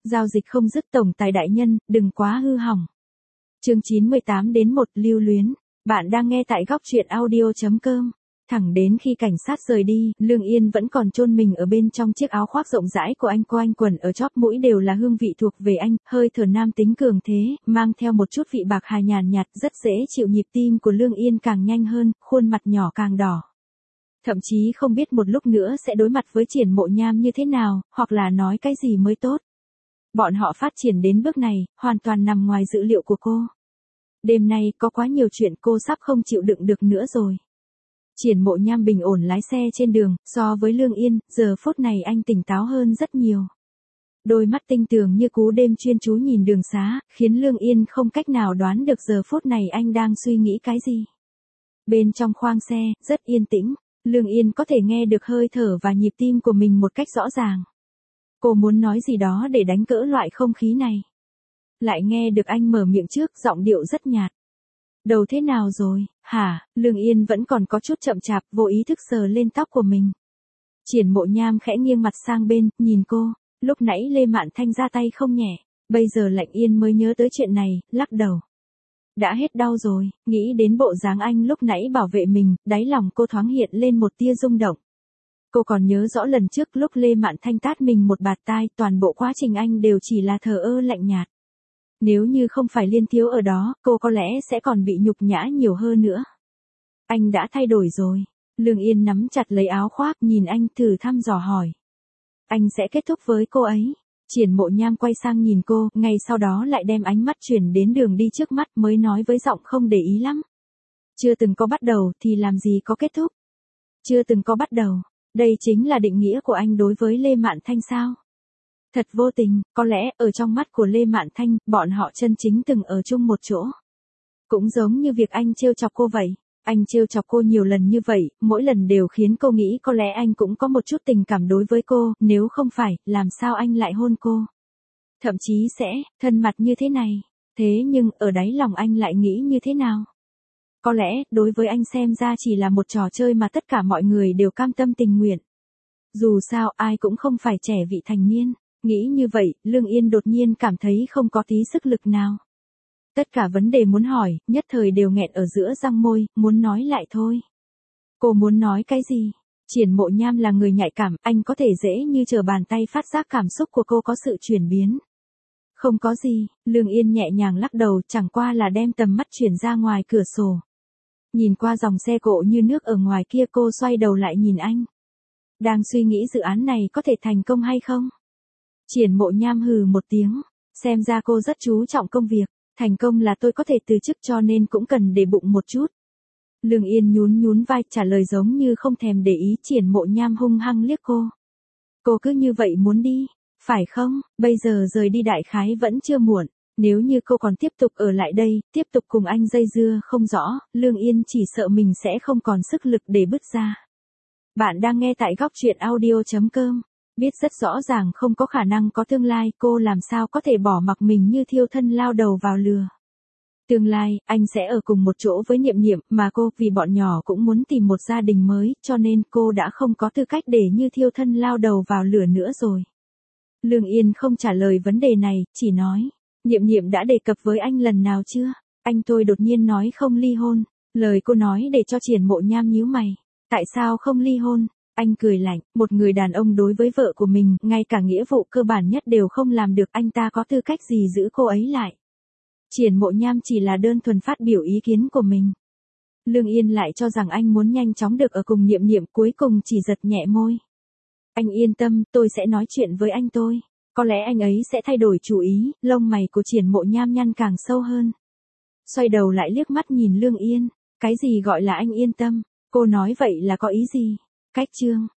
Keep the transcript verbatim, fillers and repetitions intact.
Giao dịch không dứt tổng tài đại nhân, đừng quá hư hỏng. Chương chín mươi tám đến một lưu luyến. Bạn đang nghe tại góc truyện audio chấm com. Thẳng đến khi cảnh sát rời đi, Lương Yên vẫn còn chôn mình ở bên trong chiếc áo khoác rộng rãi của anh, quanh quần ở chóp mũi đều là hương vị thuộc về anh, hơi thở nam tính cường thế, mang theo một chút vị bạc hà nhàn nhạt, rất dễ chịu. Nhịp tim của Lương Yên càng nhanh hơn, khuôn mặt nhỏ càng đỏ. Thậm chí không biết một lúc nữa sẽ đối mặt với Triển Mộ Nham như thế nào, hoặc là nói cái gì mới tốt. Bọn họ phát triển đến bước này, hoàn toàn nằm ngoài dữ liệu của cô. Đêm nay có quá nhiều chuyện cô sắp không chịu đựng được nữa rồi. Triển Mộ Nham bình ổn lái xe trên đường, so với Lương Yên, giờ phút này anh tỉnh táo hơn rất nhiều. Đôi mắt tinh tường như cú đêm chuyên chú nhìn đường xá, khiến Lương Yên không cách nào đoán được giờ phút này anh đang suy nghĩ cái gì. Bên trong khoang xe, rất yên tĩnh, Lương Yên có thể nghe được hơi thở và nhịp tim của mình một cách rõ ràng. Cô muốn nói gì đó để đánh cỡ loại không khí này. Lại nghe được anh mở miệng trước, giọng điệu rất nhạt. Đầu thế nào rồi, hả? Lương Yên vẫn còn có chút chậm chạp, vô ý thức sờ lên tóc của mình. Triển Mộ Nham khẽ nghiêng mặt sang bên, nhìn cô, lúc nãy Lê Mạn Thanh ra tay không nhẹ, bây giờ Lạnh Yên mới nhớ tới chuyện này, lắc đầu. Đã hết đau rồi, nghĩ đến bộ dáng anh lúc nãy bảo vệ mình, đáy lòng cô thoáng hiện lên một tia rung động. Cô còn nhớ rõ lần trước lúc Lê Mạn Thanh tát mình một bạt tai, toàn bộ quá trình anh đều chỉ là thờ ơ lạnh nhạt. Nếu như không phải Liên Thiếu ở đó, cô có lẽ sẽ còn bị nhục nhã nhiều hơn nữa. Anh đã thay đổi rồi. Lương Yên nắm chặt lấy áo khoác, nhìn anh, thử thăm dò hỏi. Anh sẽ kết thúc với cô ấy. Triển Mộ Nham quay sang nhìn cô, ngay sau đó lại đem ánh mắt chuyển đến đường đi trước mắt, mới nói với giọng không để ý lắm. Chưa từng có bắt đầu thì làm gì có kết thúc. Chưa từng có bắt đầu. Đây chính là định nghĩa của anh đối với Lê Mạn Thanh sao? Thật vô tình, có lẽ ở trong mắt của Lê Mạn Thanh, bọn họ chân chính từng ở chung một chỗ. Cũng giống như việc anh trêu chọc cô vậy. Anh trêu chọc cô nhiều lần như vậy, mỗi lần đều khiến cô nghĩ có lẽ anh cũng có một chút tình cảm đối với cô, nếu không phải, làm sao anh lại hôn cô. Thậm chí sẽ, thân mật như thế này. Thế nhưng, ở đáy lòng anh lại nghĩ như thế nào? Có lẽ, đối với anh xem ra chỉ là một trò chơi mà tất cả mọi người đều cam tâm tình nguyện. Dù sao, ai cũng không phải trẻ vị thành niên. Nghĩ như vậy, Lương Yên đột nhiên cảm thấy không có tí sức lực nào. Tất cả vấn đề muốn hỏi, nhất thời đều nghẹn ở giữa răng môi, muốn nói lại thôi. Cô muốn nói cái gì? Triển Mộ Nham là người nhạy cảm, anh có thể dễ như trở bàn tay phát giác cảm xúc của cô có sự chuyển biến. Không có gì, Lương Yên nhẹ nhàng lắc đầu, chẳng qua là đem tầm mắt chuyển ra ngoài cửa sổ. Nhìn qua dòng xe cộ như nước ở ngoài kia, cô xoay đầu lại nhìn anh. Đang suy nghĩ dự án này có thể thành công hay không? Triển Mộ Nham hừ một tiếng, xem ra cô rất chú trọng công việc, thành công là tôi có thể từ chức, cho nên cũng cần để bụng một chút. Lương Yên nhún nhún vai, trả lời giống như không thèm để ý. Triển Mộ Nham hung hăng liếc cô. Cô cứ như vậy muốn đi, phải không? Bây giờ rời đi đại khái vẫn chưa muộn, nếu như cô còn tiếp tục ở lại đây, tiếp tục cùng anh dây dưa không rõ, Lương Yên chỉ sợ mình sẽ không còn sức lực để bứt ra. Bạn đang nghe tại góc truyện audio chấm com. Biết rất rõ ràng không có khả năng có tương lai, cô làm sao có thể bỏ mặc mình như thiêu thân lao đầu vào lừa. Tương lai, anh sẽ ở cùng một chỗ với Niệm Niệm, mà cô, vì bọn nhỏ cũng muốn tìm một gia đình mới, cho nên cô đã không có tư cách để như thiêu thân lao đầu vào lửa nữa rồi. Lương Yên không trả lời vấn đề này, chỉ nói, Niệm Niệm đã đề cập với anh lần nào chưa? Anh tôi đột nhiên nói không ly hôn. Lời cô nói để cho Triển Mộ Nham nhíu mày. Tại sao không ly hôn? Anh cười lạnh, một người đàn ông đối với vợ của mình, ngay cả nghĩa vụ cơ bản nhất đều không làm được, anh ta có tư cách gì giữ cô ấy lại? Triển Mộ Nham chỉ là đơn thuần phát biểu ý kiến của mình. Lương Yên lại cho rằng anh muốn nhanh chóng được ở cùng Niệm Niệm, cuối cùng chỉ giật nhẹ môi. Anh yên tâm, tôi sẽ nói chuyện với anh tôi. Có lẽ anh ấy sẽ thay đổi chủ ý. Lông mày của Triển Mộ Nham nhăn càng sâu hơn. Xoay đầu lại liếc mắt nhìn Lương Yên. Cái gì gọi là anh yên tâm? Cô nói vậy là có ý gì? Cách chương.